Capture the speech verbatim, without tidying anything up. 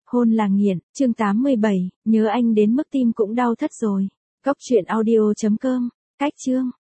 Hôn là nghiện, chương tám mươi bảy, nhớ anh đến mức tim cũng đau thất rồi. Cóc truyện audio chấm com, cách chương.